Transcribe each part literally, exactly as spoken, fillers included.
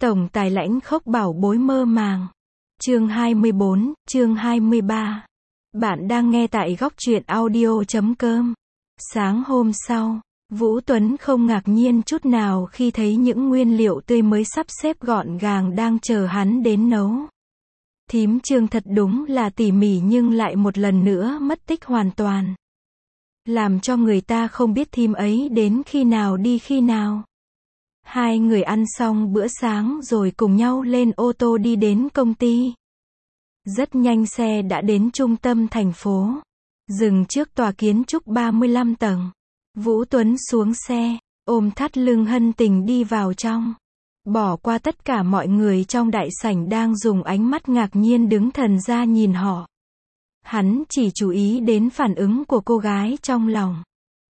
Tổng tài lãnh khốc bảo bối mơ màng. Chương hai mươi bốn, chương hai mươi ba. Bạn đang nghe tại góc truyện audio chấm com. Sáng hôm sau, Vũ Tuấn không ngạc nhiên chút nào khi thấy những nguyên liệu tươi mới sắp xếp gọn gàng đang chờ hắn đến nấu. Thím Trương thật đúng là tỉ mỉ nhưng lại một lần nữa mất tích hoàn toàn. Làm cho người ta không biết thím ấy đến khi nào đi khi nào. Hai người ăn xong bữa sáng rồi cùng nhau lên ô tô đi đến công ty. Rất nhanh xe đã đến trung tâm thành phố. Dừng trước tòa kiến trúc ba mươi lăm tầng. Vũ Tuấn xuống xe, ôm thắt lưng hân tình đi vào trong. Bỏ qua tất cả mọi người trong đại sảnh đang dùng ánh mắt ngạc nhiên đứng thần ra nhìn họ. Hắn chỉ chú ý đến phản ứng của cô gái trong lòng.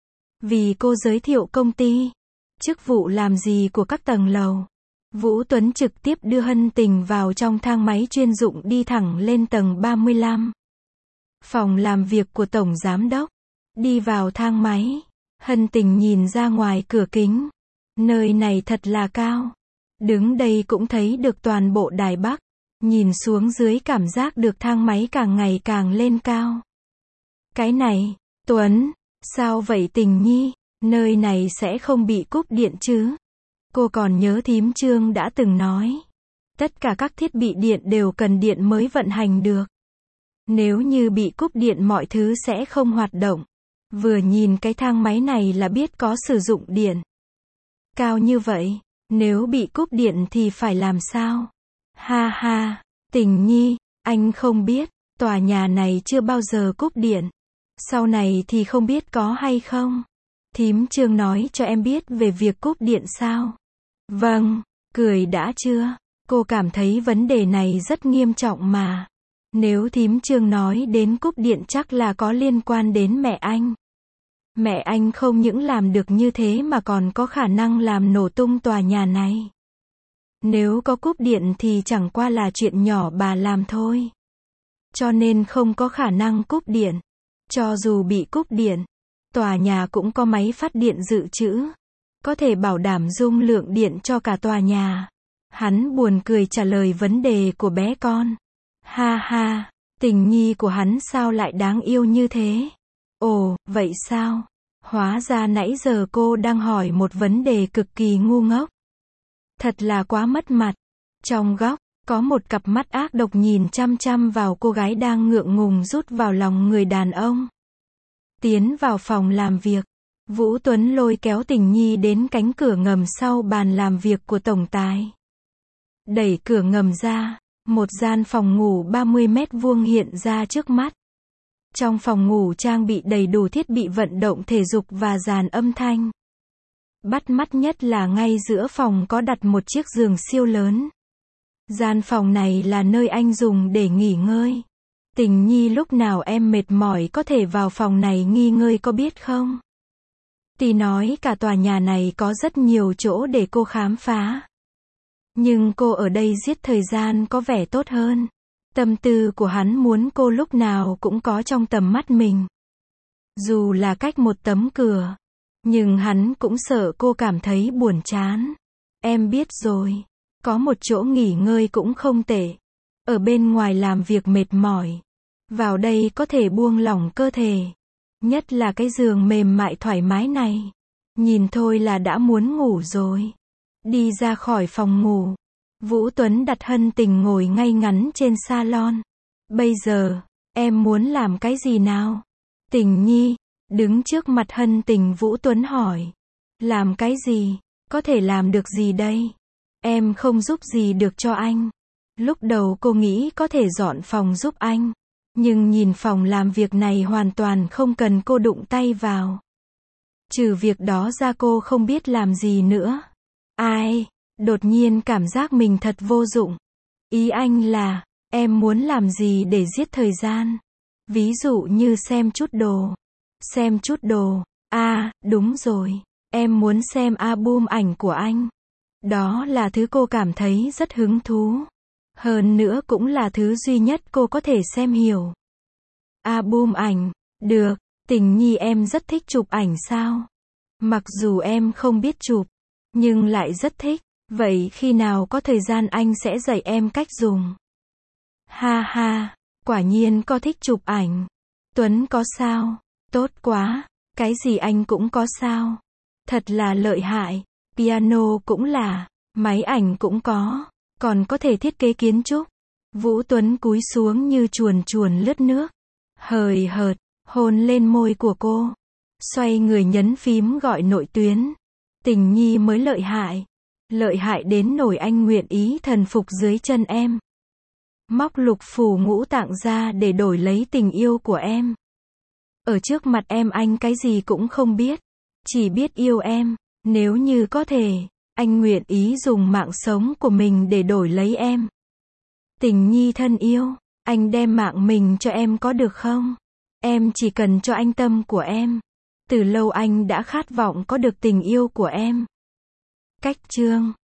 Vì cô giới thiệu công ty, chức vụ làm gì của các tầng lầu. Vũ Tuấn trực tiếp đưa hân tình vào trong thang máy chuyên dụng đi thẳng lên tầng ba mươi lăm. Phòng làm việc của Tổng Giám Đốc. Đi vào thang máy, hân tình nhìn ra ngoài cửa kính. Nơi này thật là cao. Đứng đây cũng thấy được toàn bộ Đài Bắc. Nhìn xuống dưới cảm giác được thang máy càng ngày càng lên cao. Cái này, Tuấn, sao vậy Tình Nhi? Nơi này sẽ không bị cúp điện chứ? Cô còn nhớ thím Trương đã từng nói. Tất cả các thiết bị điện đều cần điện mới vận hành được. Nếu như bị cúp điện mọi thứ sẽ không hoạt động. Vừa nhìn cái thang máy này là biết có sử dụng điện. Cao như vậy, nếu bị cúp điện thì phải làm sao? Ha ha, Tình Nhi, anh không biết, tòa nhà này chưa bao giờ cúp điện. Sau này thì không biết có hay không. Thím Trương nói cho em biết về việc cúp điện sao? Vâng, cười đã chưa? Cô cảm thấy vấn đề này rất nghiêm trọng mà. Nếu thím Trương nói đến cúp điện chắc là có liên quan đến mẹ anh. Mẹ anh không những làm được như thế mà còn có khả năng làm nổ tung tòa nhà này. Nếu có cúp điện thì chẳng qua là chuyện nhỏ bà làm thôi. Cho nên không có khả năng cúp điện. Cho dù bị cúp điện, tòa nhà cũng có máy phát điện dự trữ. Có thể bảo đảm dung lượng điện cho cả tòa nhà. Hắn buồn cười trả lời vấn đề của bé con. Ha ha, Tình Nhi của hắn sao lại đáng yêu như thế? Ồ, vậy sao? Hóa ra nãy giờ cô đang hỏi một vấn đề cực kỳ ngu ngốc. Thật là quá mất mặt. Trong góc, có một cặp mắt ác độc nhìn chăm chăm vào cô gái đang ngượng ngùng rút vào lòng người đàn ông. Tiến vào phòng làm việc, Vũ Tuấn lôi kéo Tình Nhi đến cánh cửa ngầm sau bàn làm việc của tổng tài. Đẩy cửa ngầm ra, một gian phòng ngủ ba mươi mét vuông hiện ra trước mắt. Trong phòng ngủ trang bị đầy đủ thiết bị vận động thể dục và dàn âm thanh. Bắt mắt nhất là ngay giữa phòng có đặt một chiếc giường siêu lớn. Gian phòng này là nơi anh dùng để nghỉ ngơi. Tình Nhi lúc nào em mệt mỏi có thể vào phòng này nghỉ ngơi có biết không? Tỷ nói cả tòa nhà này có rất nhiều chỗ để cô khám phá. Nhưng cô ở đây giết thời gian có vẻ tốt hơn. Tâm tư của hắn muốn cô lúc nào cũng có trong tầm mắt mình. Dù là cách một tấm cửa. Nhưng hắn cũng sợ cô cảm thấy buồn chán. Em biết rồi. Có một chỗ nghỉ ngơi cũng không tệ. Ở bên ngoài làm việc mệt mỏi. Vào đây có thể buông lỏng cơ thể. Nhất là cái giường mềm mại thoải mái này. Nhìn thôi là đã muốn ngủ rồi. Đi ra khỏi phòng ngủ. Vũ Tuấn đặt hân tình ngồi ngay ngắn trên salon. Bây giờ, em muốn làm cái gì nào? Tình Nhi, đứng trước mặt hân tình Vũ Tuấn hỏi. Làm cái gì? Có thể làm được gì đây? Em không giúp gì được cho anh. Lúc đầu cô nghĩ có thể dọn phòng giúp anh. Nhưng nhìn phòng làm việc này hoàn toàn không cần cô đụng tay vào. Trừ việc đó ra cô không biết làm gì nữa. Ai? Đột nhiên cảm giác mình thật vô dụng. Ý anh là, em muốn làm gì để giết thời gian? Ví dụ như xem chút đồ. Xem chút đồ. À, đúng rồi. Em muốn xem album ảnh của anh. Đó là thứ cô cảm thấy rất hứng thú. Hơn nữa cũng là thứ duy nhất cô có thể xem hiểu. Album ảnh. Được, Tình Nhi em rất thích chụp ảnh sao? Mặc dù em không biết chụp, nhưng lại rất thích. Vậy khi nào có thời gian anh sẽ dạy em cách dùng. Ha ha, quả nhiên có thích chụp ảnh. Tuấn có sao? Tốt quá, cái gì anh cũng có sao? Thật là lợi hại, piano cũng là, máy ảnh cũng có, còn có thể thiết kế kiến trúc. Vũ Tuấn cúi xuống như chuồn chuồn lướt nước. Hời hợt, hôn lên môi của cô. Xoay người nhấn phím gọi nội tuyến. Tình nhi mới lợi hại. Lợi hại đến nỗi anh nguyện ý thần phục dưới chân em. Móc lục phủ ngũ tạng ra để đổi lấy tình yêu của em. Ở trước mặt em anh cái gì cũng không biết. Chỉ biết yêu em. Nếu như có thể, anh nguyện ý dùng mạng sống của mình để đổi lấy em. Tình nhi thân yêu, anh đem mạng mình cho em có được không? Em chỉ cần cho anh tâm của em. Từ lâu anh đã khát vọng có được tình yêu của em. Cách chương